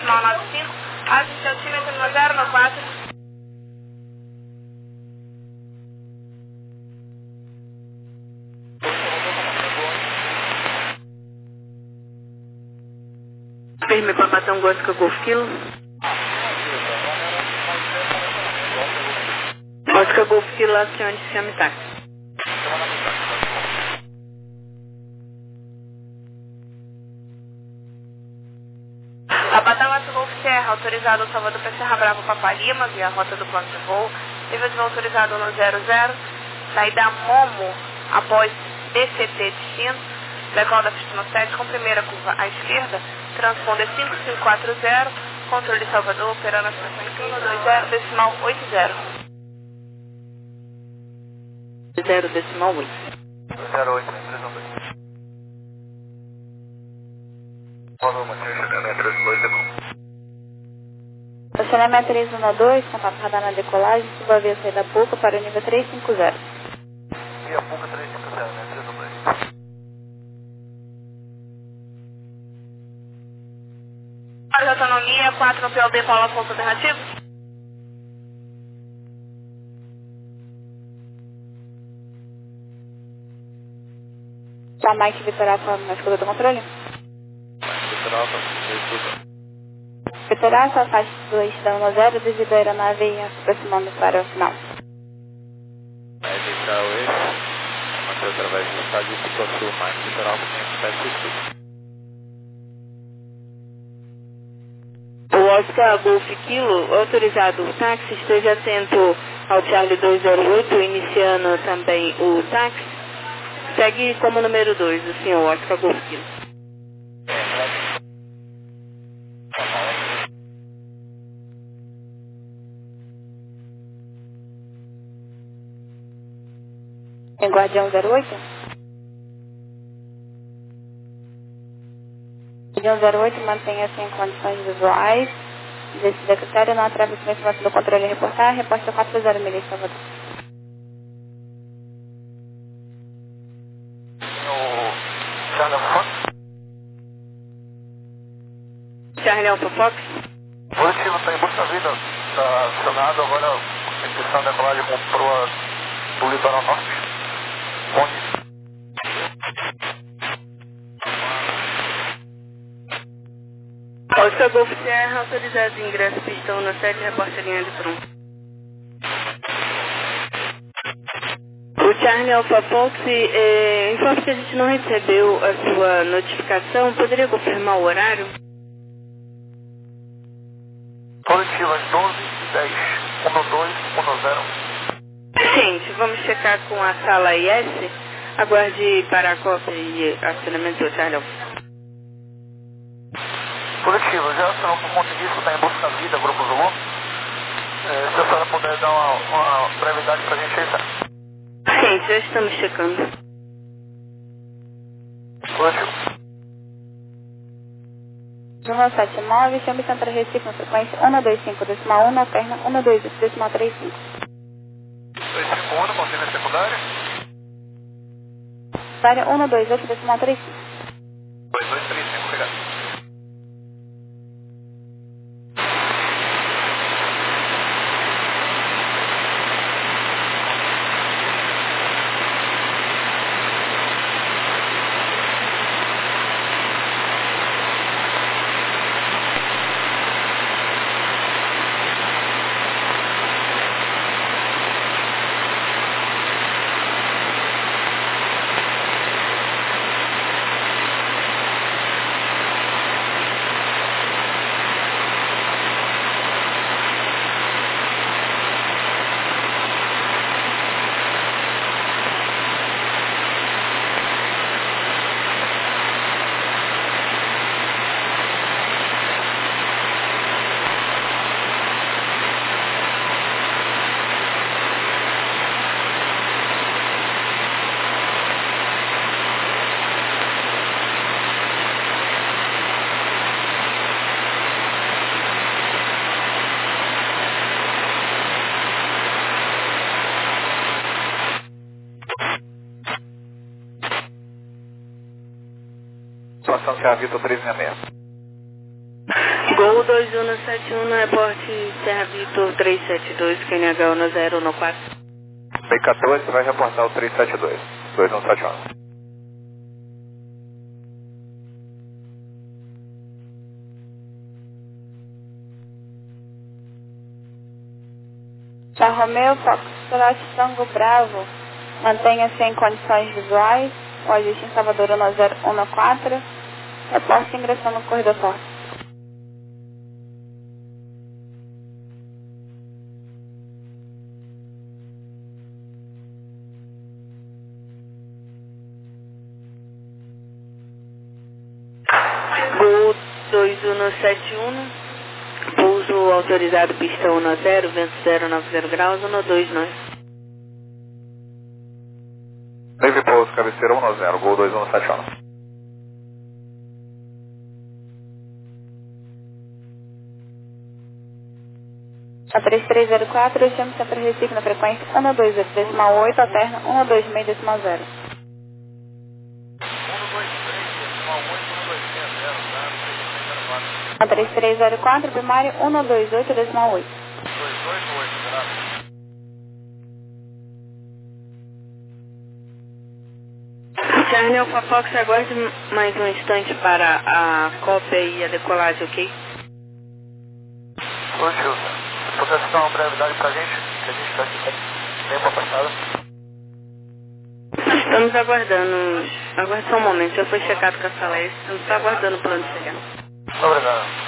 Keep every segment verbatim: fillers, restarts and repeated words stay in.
decimal nove cinco, ajuste altímetro no zero no quatro. Firme para Patão Gótica Golf Kilo. Gótica Golf Kilo, acione chame táxi. A Patão Gótica Golf Serra, autorizado ao Salvador para Serra Brava Papa Lima, via rota do plano de voo. Nível de voo autorizado no zero zero. Saída Momo, após D C T destino. Decola da pista no sete, com primeira curva à esquerda. Transponder cinco cinco quatro zero. Controle Salvador, operando a frequência um dois zero, decimal oito zero. zero, decimal oito. zero oito, três um dois. Volume, estacionamento três um dois. Estacionamento três um dois, contato radar na decolagem, suba a via saída Puca para o nível três cinco zero. Via Puca três cinco zero, né? três um dois. Autonomia, quatro no P O B, Paulo Afonso Alternativo. Tá, Mike Vitor Alfa na escuta do controle? Vitor Alfa, escuta. Vitor Alfa, faixa dois da um zero, devido à aeronave e se aproximando para o final. Vai deixar o eixo, manter através do estádio e ficou sul, Mike Vitor Alfa quinhentos e sete, escuta. O Oscar Golf Kilo, autorizado o táxi, esteja atento ao Charlie dois zero oito, iniciando também o táxi. Segue como número dois, o senhor Oscar Golf Kilo. Em Guardião zero oito? Guardião zero oito, mantenha-se em condições visuais. Desse secretário, não atravesse a informação do controle e reportar. Reporta quatro zero milhas, Salvador. O Charlie Alfa Fox? Charlie Alfa Fox? Positivo, está em busca da vida. Está acionado agora a inspeção da decolagem com proa do litoral norte. Onde? Oscar Golf Serra, autorizado de ingresso pistão no sete, reporta linha de pronto. O Charlie Alpha Fox, é, informa que a gente não recebeu a sua notificação. Poderia confirmar o horário? Positivo, às doze e dez. um dois um zero. Gente, vamos checar com a sala I S. Aguarde para a cópia e acionamento do Charlie Alpha. Positivo, já acionou por conta disso, está em busca da vida, Grupo Zulu. É, se a senhora puder dar uma, uma brevidade para a gente aí, tá? Sim, já estamos checando. Positivo. um sete nove, chame Centro Recife na frequência um dois cinco, decimal um, na perna um dois oito, decimal três cinco. dois cinco um, conselho secundária. Área um dois oito, decimal três cinco. dois dois três cinco, obrigado. Situação de Vitor três seis seis. Gol Gol dois um sete um, reporte Serra Vitor três sete dois, Q N H um zero um quatro. B quatorze, você vai reportar o três sete dois, dois um sete um. Tá, Romeo Foxtrot Tango Bravo, mantenha-se em condições visuais, o ajuste em Salvador um zero um quatro, reporte ingressando no corredor forte. Gol dois um sete um, pouso autorizado pista um zero, vento zero nove zero graus, um dois nove. Navy pouso, cabeceira um zero, Gol dois um sete um. A três três zero quatro, chame sempre Recife na frequência um dois zero decimal oito, alterna um dois seis decimal zero. A três três zero quatro, primário um dois oito decimal oito. Charlie Alpha Fox, aguarde mais um instante para a cópia e a decolagem, ok? Ô Gilson, se pudesse dar uma brevidade pra gente, que a gente está aqui com tempo afastado. Estamos aguardando, aguarde só um momento, já foi checado com a Saleste, estamos só aguardando o plano chegar. Obrigado.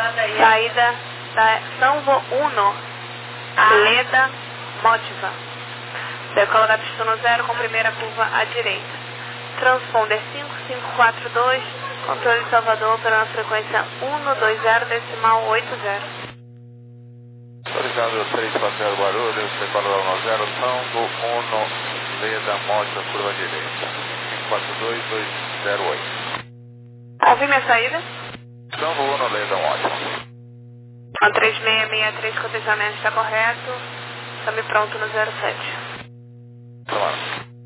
Saída da Sanvo Uno, Leda, Motiva. Decola da pista no zero com primeira curva à direita. Transponder cinco cinco quatro dois, controle de Salvador pela frequência um dois zero decimal oito zero. Autorizado três quatro zero Guarulhos, decola no zero, Tango um, Leda, Motiva, curva à direita. cinco quatro dois dois zero oito. Ouvi minha saída? Tango um, Leda, Motiva. A três seis seis três, cotejamento está correto. Estamos pronto no zero sete. Tomara.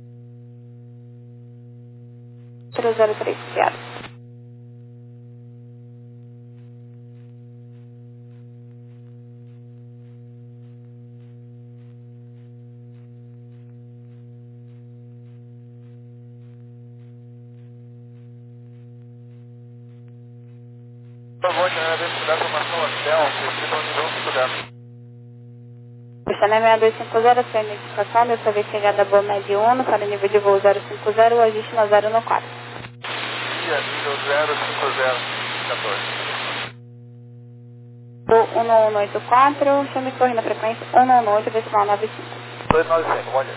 três zero três, obrigado. Por favor, já deve mudar para marcar o hotel, que estão nível cinco dez. Pista seis dois cinco zero, sua identificação, dessa vez chegada a Bomed Uno, para o nível de voo zero cinco zero, o ajuste no zero no quatro. Dia, nível zero cinco zero quatorze. Voo um um oito quatro, chame corre na frequência um um oito decimal nove cinco. dois nove cinco, bom dia.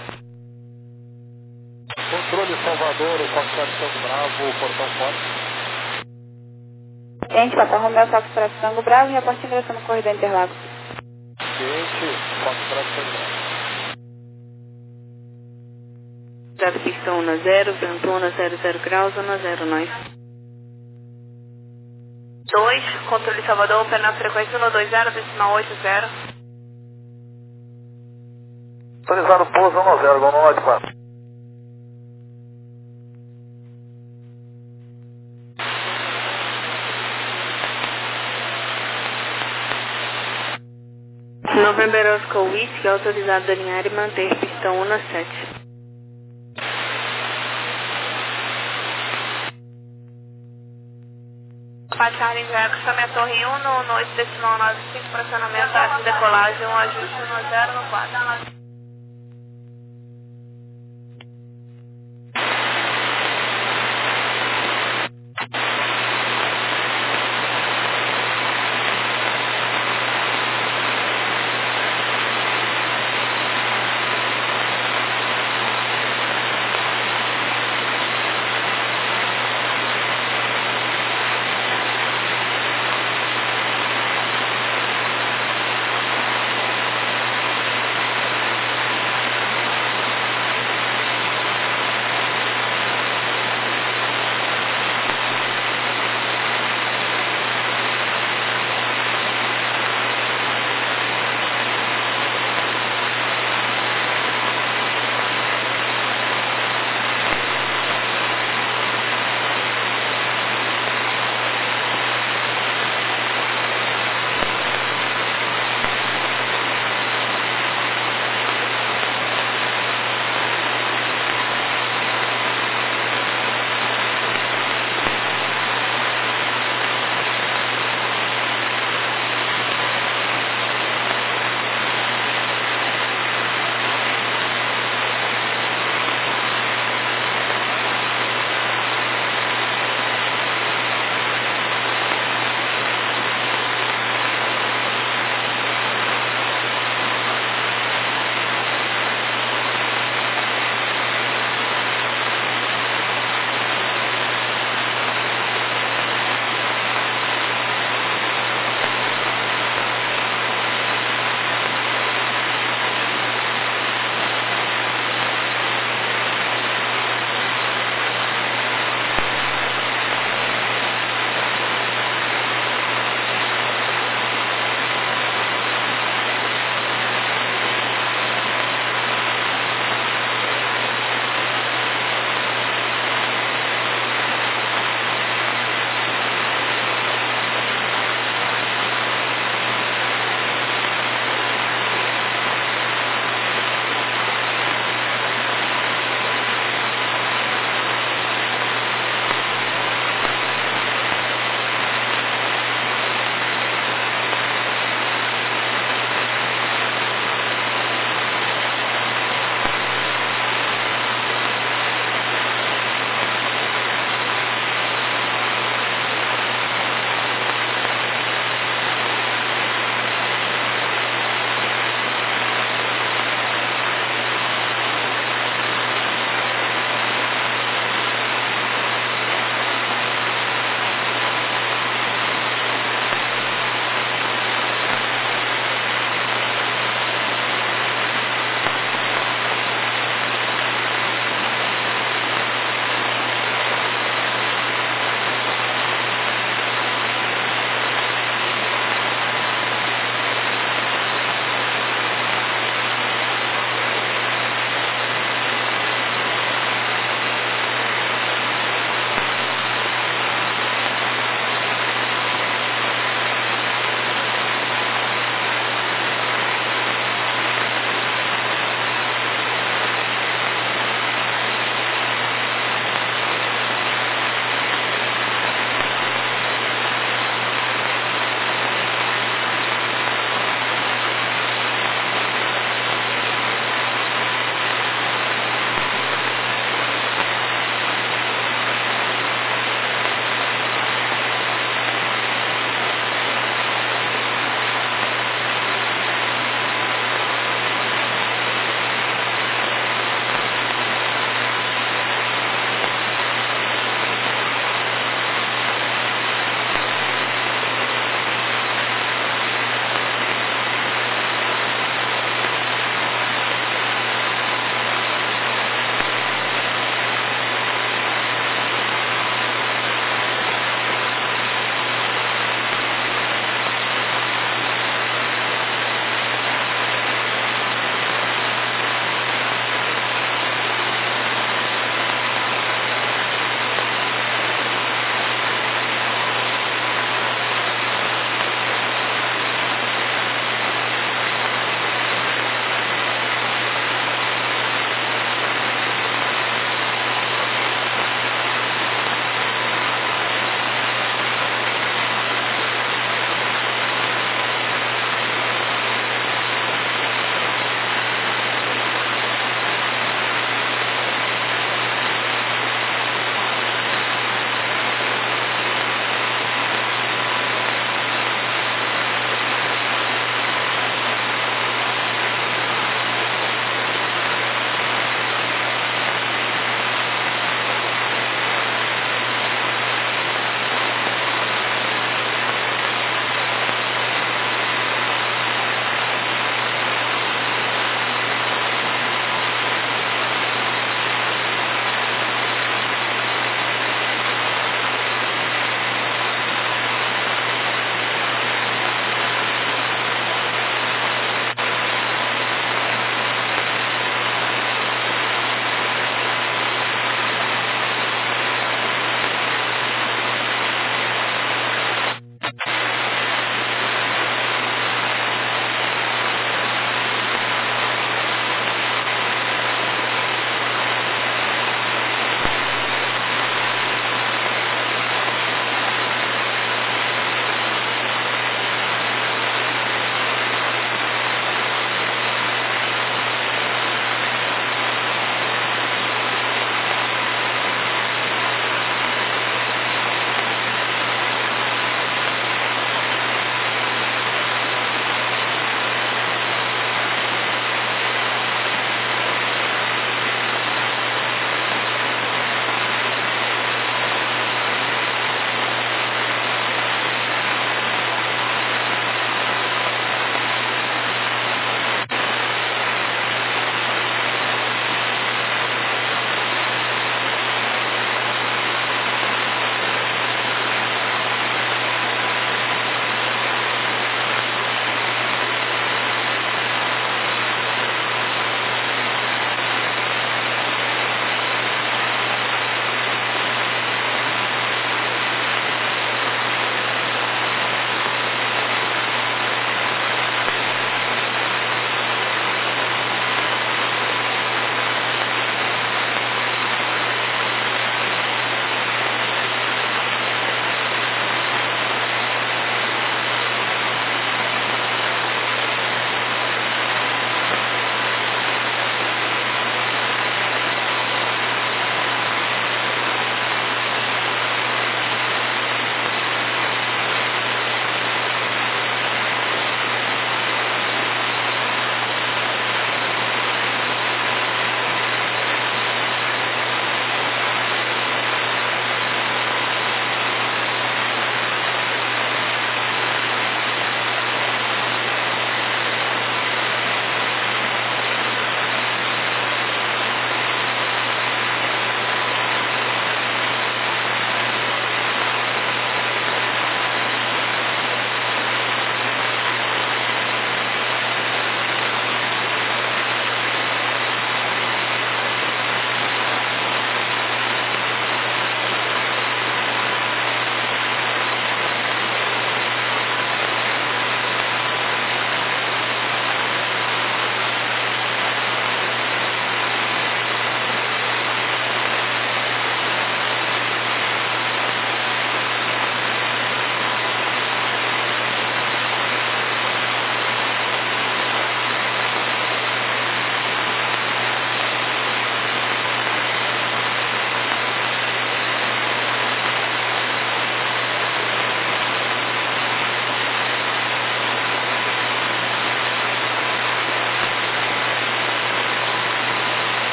Controle Salvador, o Foxtrot Tango Bravo, o portão forte. Gente, Papa Romeo, Foxtrot Tango Bravo, e reporte ingressando no corredor Interlagos. Cliente, Foxtrot Tango Bravo. Da pista um zero, vento um zero zero graus, um zero nove. dois, controle de Salvador pela frequência um dois zero decimal oito zero. Autorizado pouso um zero, Gol no quatro. November Oscar Whisky, autorizado a alinhar e manter pista um sete. Charlie Jack, chame a torre um no oito decimal nove cinco, pressionamento essa decolagem, um ajuste no zero no quatro.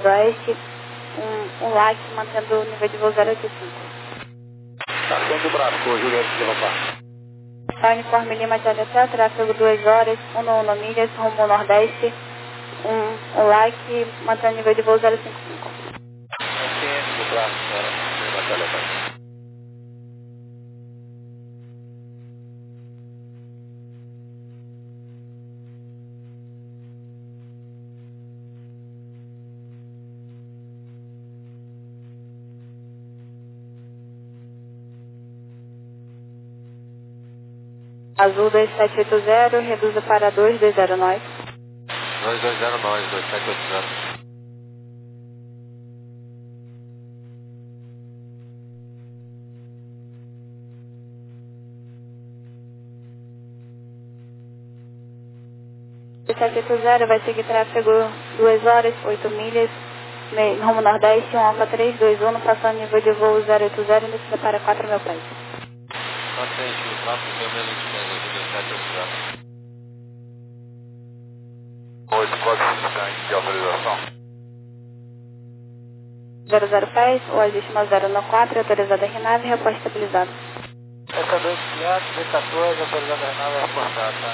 sudoeste, um, um L A C mantendo o nível de voo zero oito cinco. Estação do Brasil, Juliette de Lopar. Tá, uniforme Lima de Aletel, tráfego duas horas, um no um milhas, rumo nordeste, um, um L A C mantendo o nível de voo zero cinco cinco. Estação do Brasil, Lima de Aletel. Azul dois sete oito zero, reduza para dois dois zero nove. dois dois zero nove, dois sete oito zero. dois sete oito zero vai seguir tráfego duas horas, oito milhas, me- rumo nordeste, um Alfa três dois um, passando nível de voo zero oito zero, indo para quatro mil pés. Atende, o tráfego tem o mesmo de mesa, dois sete oito zero. oito quatro cinco de autorização. zero zero pés, o ajuste no zero no quatro, autorizado a renave, reposto estabilizado. Essa dois quinhentos, D quatorze, autorizada a renave é reportada, tá?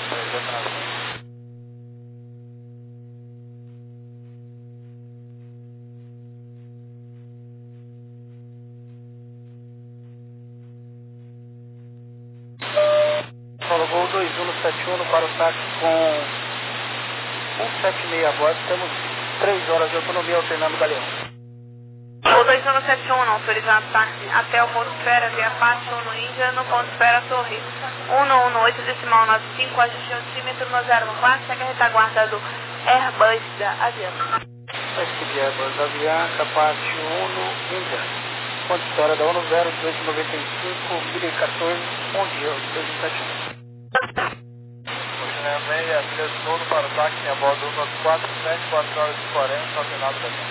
Paulo Gol dois um sete um para o táxi com um sete seis a bordo, temos três horas de autonomia alternando Galeão. Voo dois um sete um, autorizado táxi até o ponto espera via Pacho no Índia, no ponto espera Torre um no um no oito decimal nove cinco, ajuste altímetro no zero no quatro, segue a retaguarda do Airbus da Avianca. Vai seguir Airbus da Avianca, parte um no Índia. Ponto espera da um no zero, dois noventa e cinco, milha quatorze, bom dia, dois um sete um. Oceania meia, três nono para o táxi a bordo um nove quatro sete, quatro horas e quarenta, alternado Galeão.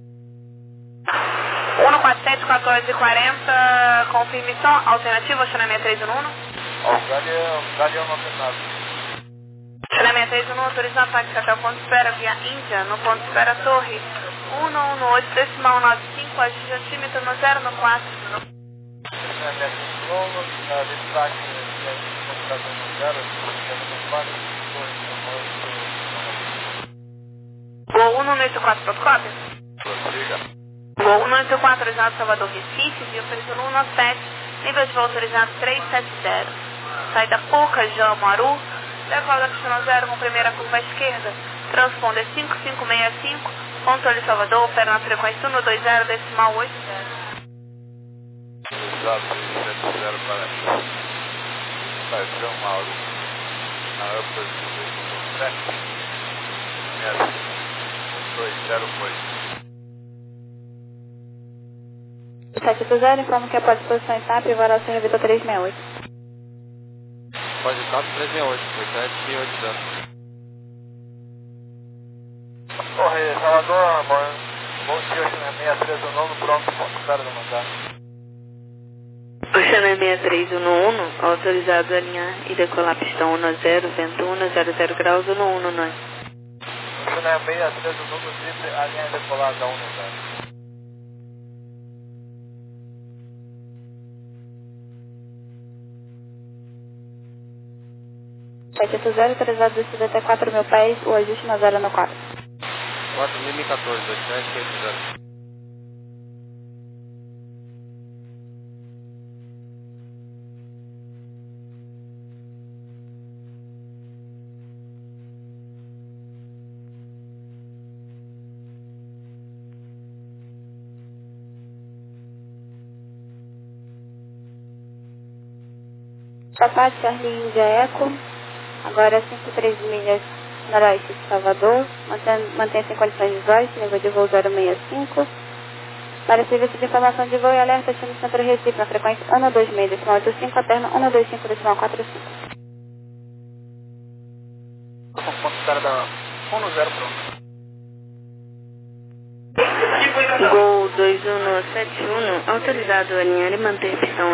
um no quatrocentos, quatorze e quarenta, confirme só, alternativa, Oceania meia três no um. Ó, o Galeão, Galeão não alternado. Oceania meia três no um, autorizado táxi até o ponto espera via Índia, no ponto espera Torre um no um no oito decimal nove cinco, ajuste altímetro no zero no quatro. Oceania meia três no um, desse táxi, contrato no zero, zero no quatro, dois no oito. Gol um no oito quatro, Protocópio. Prossiga. Gol um no oito quatro, autorizado Salvador Recife, via Preço um no sete, nível de voo autorizado trezentos e setenta. Saída Pouca, João Maru, decola da pista zero com primeira curva à esquerda, transponder cinco cinco seis cinco, controle Salvador, opera na frequência um no dois zero, decimal oito zero. Exato, trezentos e setenta para mim. Vai, João Mauro. Na Upper sete, dois zero oito. sete oito zero, informa que após disposição em T A P, vará ser revista trezentos e sessenta e oito. Pode estar trezentos e sessenta e oito, dois sete oito zero. Corre, Salvador, bom, bom dia, Oceania meia três no nono, pronto, ponto espera do mandar. Oceania meia três no um, autorizado a alinhar e decolar pistão um no zero, vento um no zero zero graus, um no um no nove. Oceania meia três no nono, livre, alinhar e decolar da um no zero. sete oito zero, autorizado descida até quatro mil pés, o ajuste no zero no quatro. quatro mil e quatorze, dois sete oito zero. Papai, Charlie Índia Eco, agora cinco três milhas noroeste de Salvador, mantém- mantém-se em condições visuais, nível de voo zero seis cinco. Para serviço de informação de voo e alerta, time Centro Recife, na frequência um no dois seis, decimal oito cinco, alterna um no dois cinco, decimal quatro cinco. Com ponto espera da um no zero, pronto. Gol dois um sete um, autorizado a alinhar e manter pistão